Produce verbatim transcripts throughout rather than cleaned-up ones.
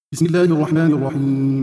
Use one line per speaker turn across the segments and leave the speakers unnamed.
بسم الله الرحمن الرحيم.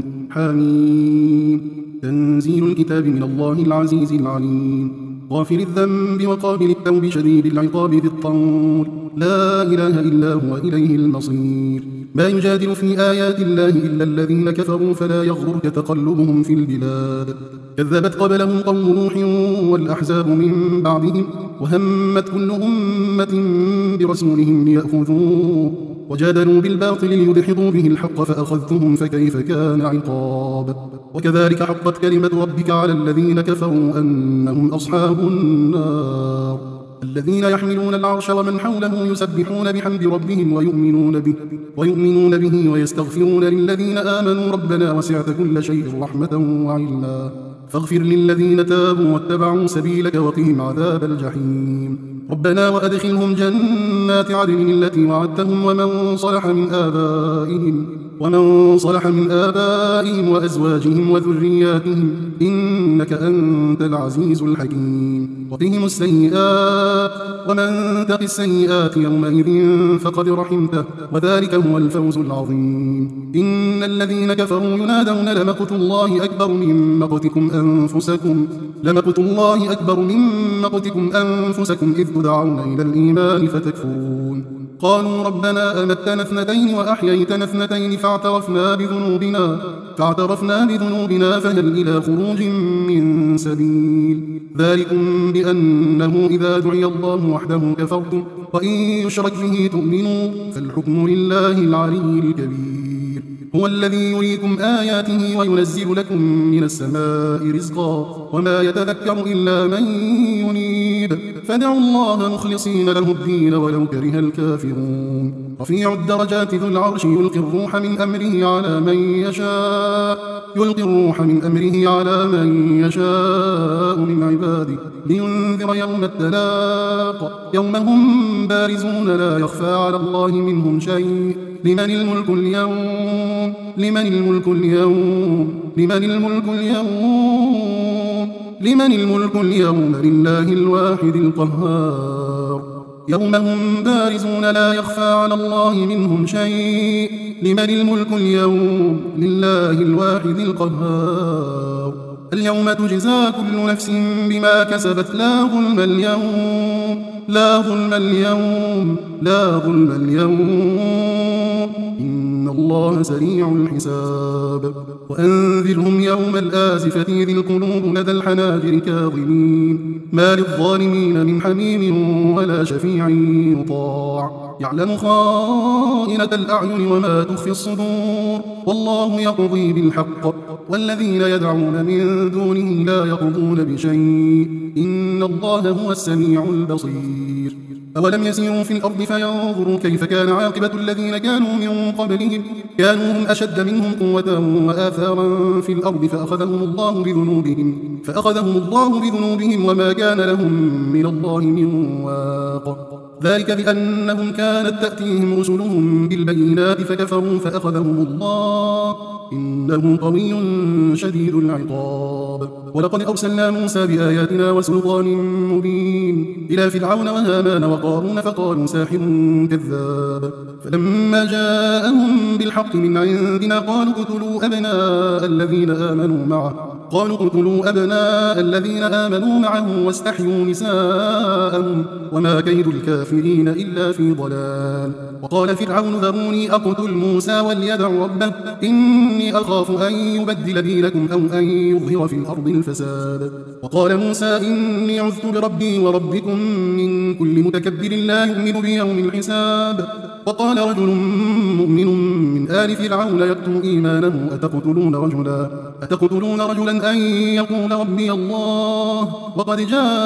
حميم. تنزيل الكتاب من الله العزيز العليم. غافر الذنب وقابل التوب شديد العقاب ذي الطول، لا إله إلا هو إليه المصير. ما يجادل في آيات الله إلا الذين كفروا فلا يغرك تقلبهم في البلاد. كذبت قبلهم قوم نوح والأحزاب من بعدهم، وهمت كل أمة برسولهم ليأخذوه، وجادلوا بالباطل ليدحضوا به الحق فأخذتهم فكيف كان عقاب. وكذلك حقت كلمة ربك على الذين كفروا أنهم أصحاب النار. الذين يحملون العرش ومن حوله يسبحون بحمد ربهم ويؤمنون به ويؤمنون به ويستغفرون للذين آمنوا ربنا وسعت كل شيء رحمة وعلما فاغفر للذين تابوا واتبعوا سبيلك وقهم عذاب الجحيم. ربنا وأدخلهم جنات عدن التي وعدتهم ومن صلح من آبائهم ومن صلح من آبائهم وأزواجهم وذرياتهم إنك أنت العزيز الحكيم. وقهم السيئات ومن تق السيئات يومئذ فقد رحمته وذلك هو الفوز العظيم. إن الذين كفروا ينادون لمقت الله أكبر من مقتكم أنفسكم لمقت الله أكبر من مقتكم أنفسكم إذ تدعون إلى الإيمان فتكفرون. قالوا ربنا أمتنا اثنتين وأحييتنا اثنتين فاعترفنا بذنوبنا فاعترفنا بذنوبنا فهل إلى خروج من سبيل. ذلكم بأنه إذا دعي الله وحده كفرتم وإن يشرك به تؤمنوا فالحكم لله العلي الكبير. هو الذي يريكم آياته وينزل لكم من السماء رزقا وما يتذكر إلا من ينيب فادعوا الله مخلصين له الدين ولو كره الكافرون. رفيع الدرجات ذو العرش يلقي الروح من أمره على من يشاء يلقي الروح من أمره على من يشاء من عباده لينذر يوم التلاق يوم هم بارزون لا يخفى على الله منهم شيء. لمن الملك اليوم لمن الملك اليوم لمن الملك اليوم لمن الملك اليوم لله الواحد القهار. يوم هم بارزون لا يخفى على الله منهم شيء. لمن الملك اليوم لله الواحد القهار. اليوم تجزى كل نفس بما كسبت لا ظلم اليوم لا ظلم اليوم لا ظلم اليوم إن الله سريع الحساب. وأنذرهم يوم الآزفة إذ القلوب لدى الحناجر كاظمين ما للظالمين من حميم ولا شفيع يطاع يعلم خائنة الأعين وما تخفي الصدور والله يقضي بالحق والذين يدعون من دونه لا يقضون بشيء إن الله هو السميع البصير. أولم يسيروا في الأرض فينظروا كيف كان عاقبة الذين كانوا من قبلهم كانوا هم أشد منهم قوة وآثارا في الأرض فأخذهم الله بذنوبهم فأخذهم الله بذنوبهم وما كان لهم من الله من واق. ذلك بأنهم كانت تأتيهم رسلهم بالبينات فكفروا فأخذهم الله إنه قوي شديد العقاب. ولقد أرسلنا موسى بآياتنا وسلطان مبين إلى فرعون وهامان وقارون فقالوا ساحر كذاب فلما جاءهم بالحق من عندنا قالوا اقتلوا أبناء الذين آمنوا معه قالوا اقتلوا أبناء الذين آمنوا معه واستحيوا نساءهم وما كيد الكافرين إلا في ضلال. وقال فرعون ذروني أقتل موسى وليدع ربه إني أخاف أن يبدل دينكم أو أن يظهر في الأرض الفساد. وقال موسى إني عذت بربي وربكم من كل متكبر لا يؤمن بيوم الحساب. وقال رجل مؤمن من آل فرعون يكتم إيمانه أتقتلون رجلا أتقتلون رجلا أن يقول ربي الله وقد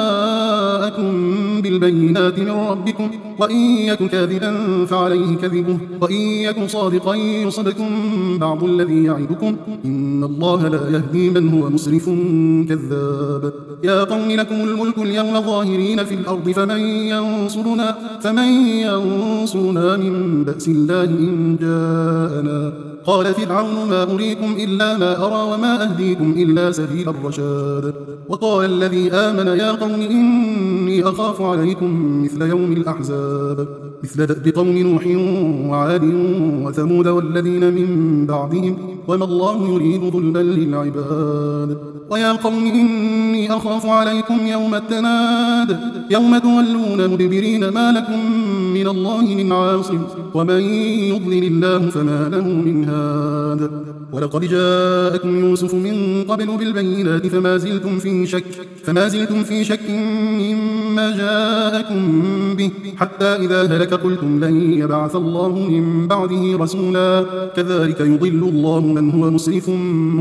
جاءكم بالبينات من ربكم وإن يكن كاذبا فعليه كذبه وإن يكن صادقا يصبكم بعض الذي يعدكم إن الله لا يهدي من هو مسرف كذاب. يا قوم لكم الملك اليوم ظاهرين في الأرض فمن ينصرنا فمن ينصرنا من بأس الله إن جاءنا. قال فرعون ما أريكم إلا ما أرى وما أهديكم إلا سبيل الرشاد. وقال الذي آمن يا قوم إني أخاف عليكم مثل يوم الأحزاب. مثل دأب قوم نوح وعاد وثمود والذين من بعدهم وما الله يريد ظلما للعباد. ويا قوم إني أخاف عليكم يوم التناد يوم تولون مدبرين ما لكم من الله من عاصم ومن يضلل الله فما له من هاد. ولقد جاءكم يوسف من قبل بالبينات فما زلتم في شك فما زلتم في شك مما جاءكم به حتى إذا هلك قلتم لن يبعث الله من بعده رسولا كذلك يضل الله من هو مسرف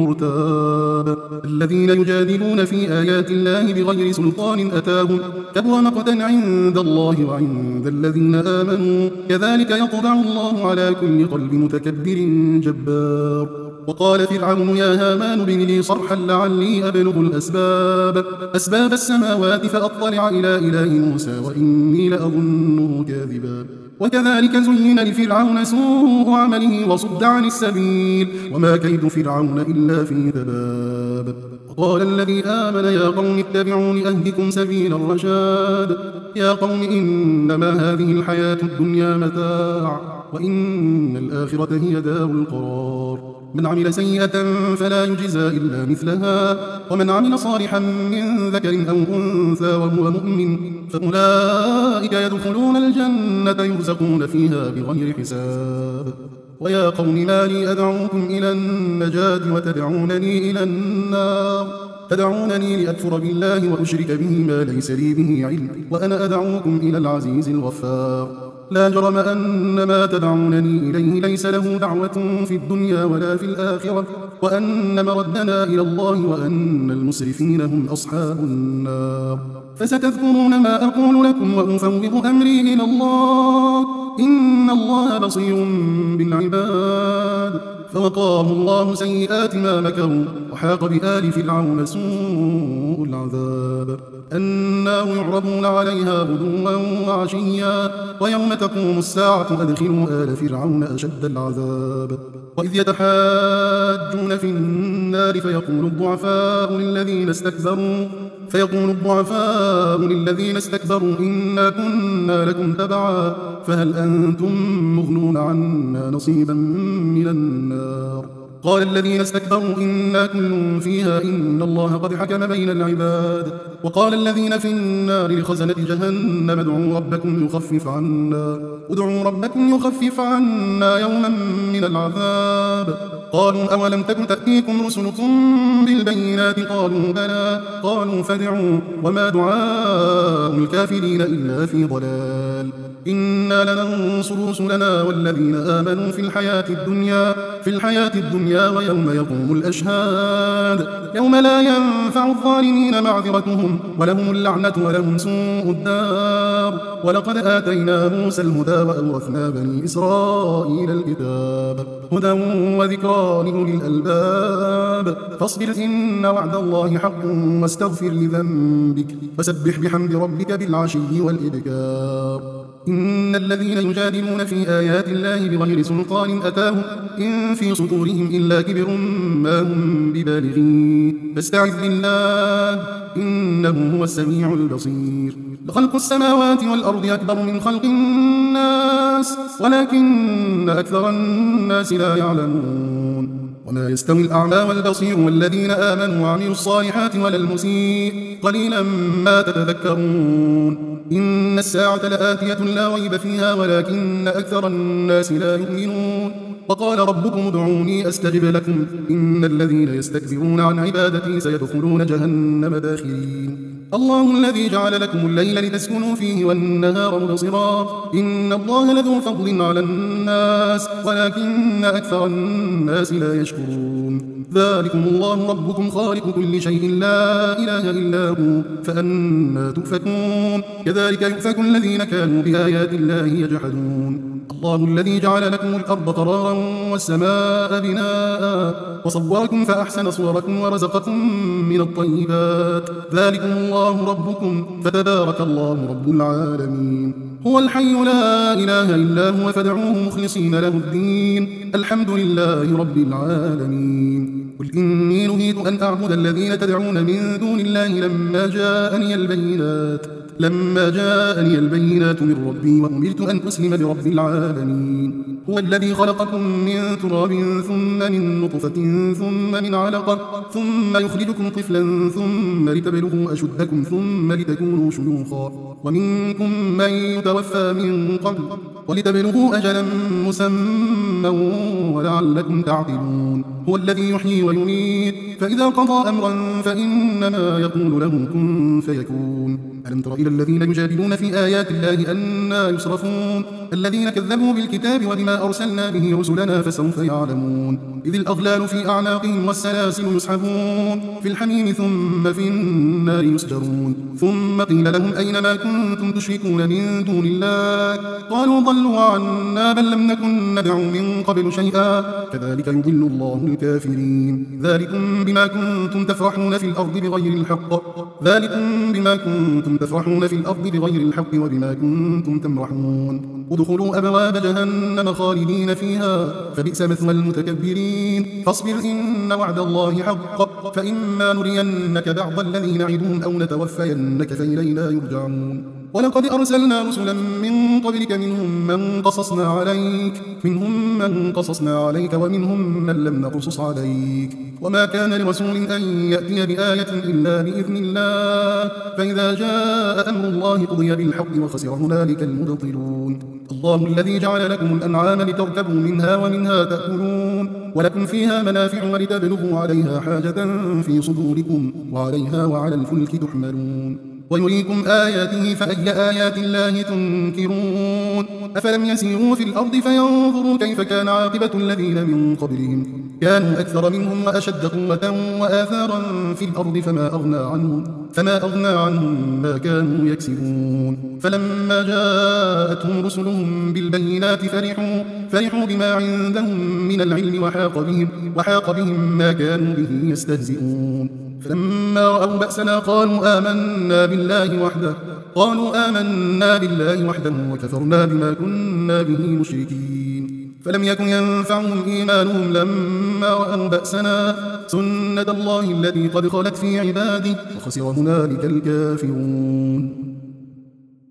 مرتاب. الذين يجادلون في آيات الله بغير سلطان أتاهم كبر مقتا عند الله وعند الذين آمنوا كذلك يطبع الله على كل قلب متكبر جبار. وقال فرعون يا هامان ابن لي صرحا لعلي أبلغ الأسباب أسباب السماوات فأطلع إلى إله موسى وإني لأظنه كاذبا. وكذلك زين لفرعون سوء عمله وصد عن السبيل وما كيد فرعون إلا في تباب. وقال الذي آمن يا قوم اتبعون أهدكم سبيل الرشاد. يا قوم إنما هذه الحياة الدنيا متاع وإن الآخرة هي دار القرار. من عمل سيئة فلا يجزى إلا مثلها ومن عمل صالحا من ذكر أو أنثى وهو مؤمن فأولئك يدخلون الجنة يرزقون فيها بغير حساب. ويا قوم ما لي أدعوكم إلى النجاة وتدعونني إلى النار تدعونني لأكفر بالله وأشرك به ما ليس لي به علم وأنا أدعوكم إلى العزيز الغفار. لا جرم أن ما تدعونني إليه ليس له دعوة في الدنيا ولا في الآخرة وأن مردنا إلى الله وأن المسرفين هم أصحاب النار. فستذكرون ما أقول لكم وأفوض أمري إلى الله إن الله بصير بالعباد. فوقاه الله سيئات ما مكروا وحاق بآل فرعون سوء العذاب. النار يعرضون عليها غدوا وعشيا ويوم تقوم الساعة أدخلوا آل فرعون أشد العذاب. وإذ يتحاجون في النار فيقول الضعفاء للذين استكبروا فيقول الضعفاء للذين استكبروا إنا كنا لكم تبعا فهل أنتم مغنون عنا نصيبا من النار. قال الذين استكبروا إنا كل فيها إن الله قد حكم بين العباد. وقال الذين في النار لخزنة جهنم ادعوا ربكم يخفف عنا ادعوا ربكم يخفف عنا يوما من العذاب. قالوا أولم تكن تأتيكم رسلكم بالبينات قالوا بلى قالوا فادعوا وما دعاء الكافرين إلا في ضلال. إنا لننصر رسلنا والذين آمنوا في الحياة الدنيا في الحياة الدنيا ويوم يقوم الأشهاد يوم لا ينفع الظالمين معذرتهم ولهم اللعنة ولهم سوء الدار. ولقد آتينا موسى الهدى وأورثنا بني إسرائيل الكتاب هدى وذكرى لأولي الألباب. فاصبر إن وعد الله حق واستغفر لذنبك وسبح بحمد ربك بالعشي والإبكار. إن الذين يجادلون في آيات الله بغير سلطان أتاهم إن في صدورهم إلا كبر ما هم ببالغين فاستعذ بالله إنه هو السميع البصير. لخلق السماوات والأرض أكبر من خلق الناس ولكن أكثر الناس لا يعلمون. وما يستوي الأعمى والبصير والذين آمنوا وعملوا الصالحات ولا المسيء قليلا ما تتذكرون. إن الساعة لآتية لا ريب فيها ولكن أكثر الناس لا يؤمنون. وقال ربكم ادعوني أستجب لكم إن الذين يستكبرون عن عبادتي سيدخلون جهنم داخرين. الله الذي جعل لكم الليل لتسكنوا فيه والنهار مبصرا إن الله لذو فضل على الناس ولكن أكثر الناس لا يشكرون. ذلكم الله ربكم خالق كل شيء لا إله إلا هو فأنا تؤفكون. كذلك يؤفك الذين كانوا بآيات الله يجحدون. الله الذي جعل لكم الأرض قرارا والسماء بناء وصوركم فأحسن صوركم ورزقكم من الطيبات ذلكم الله ربكم فتبارك الله رب العالمين. هو الحي لا إله إلا هو فادعوه مخلصين له الدين الحمد لله رب العالمين. قل إني نهيت أن أعبد الذين تدعون من دون الله لما جاءني البينات لما جاءني البينات من ربي وأمرت أن أسلم لرب العالمين. هو الذي خلقكم من تراب ثم من نطفة ثم من علقة ثم يخرجكم طفلا ثم لتبلغوا أشدكم ثم لتكونوا شيوخا ومنكم من يتوفى من قبل ولتبلغوا أجلا مسمى ولعلكم تعقلون. هو الذي يحيي ويميت فإذا قضى أمرا فإنما يقول له كن فيكون. ألم تر إلى الذين يجادلون في آيات الله أنى يصرفون الذين كذبوا بالكتاب وبما أرسلنا به رسلنا فسوف يعلمون. إذ الأغلال في أعناقهم والسلاسل يسحبون في الحميم ثم في النار يسجرون. ثم قيل لهم أين ما كنتم تشركون من دون الله قالوا ضلوا عنا بل لم نكن ندعو من قبل شيئا كذلك يضل الله الكافرين. ذلكم بما كنتم تفرحون في الأرض بغير الحق ذلكم بما كنتم تفرحون في الأرض بغير الحق وبما كنتم تمرحون. ادخلوا أبواب جهنم خالدين فيها فبئس مثوى المتكبرين. فاصبر إن وعد الله حق فإما نرينك بعض الذي نعدهم أو نتوفينك فإلينا يرجعون. ولقد أرسلنا رسلا من قبلك منهم من قصصنا عليك منهم من قصصنا عليك ومنهم من لم نقصص عليك وما كان لرسول أن يأتي بآية إلا بإذن الله فإذا جاء أمر الله قضي بالحق وخسر هنالك المبطلون. الله الذي جعل لكم الأنعام لتركبوا منها ومنها تأكلون ولكم فيها منافع ولتبلغوا عليها حاجة في صدوركم وعليها وعلى الفلك تحملون. ويريكم آياته فأي آيات الله تنكرون. أفلم يسيروا في الأرض فينظروا كيف كان عاقبة الذين من قبلهم كانوا أكثر منهم وأشد قوة وآثارا في الأرض فما أغنى عنهم فما أغنى عنهم ما كانوا يكسبون. فلما جاءتهم رسلهم بالبينات فرحوا فرحوا بما عندهم من العلم وحاق بهم وحاق بهم ما كانوا به يستهزئون. فلما رأوا بأسنا قالوا آمنا بالله وحده قالوا آمنا بالله وحده وكفرنا بما كنا به مشركين. فلم يكن ينفعهم إيمانهم لما رأوا بأسنا سنة الله التي قد خلت في عباده وخسر هنالك الكافرون.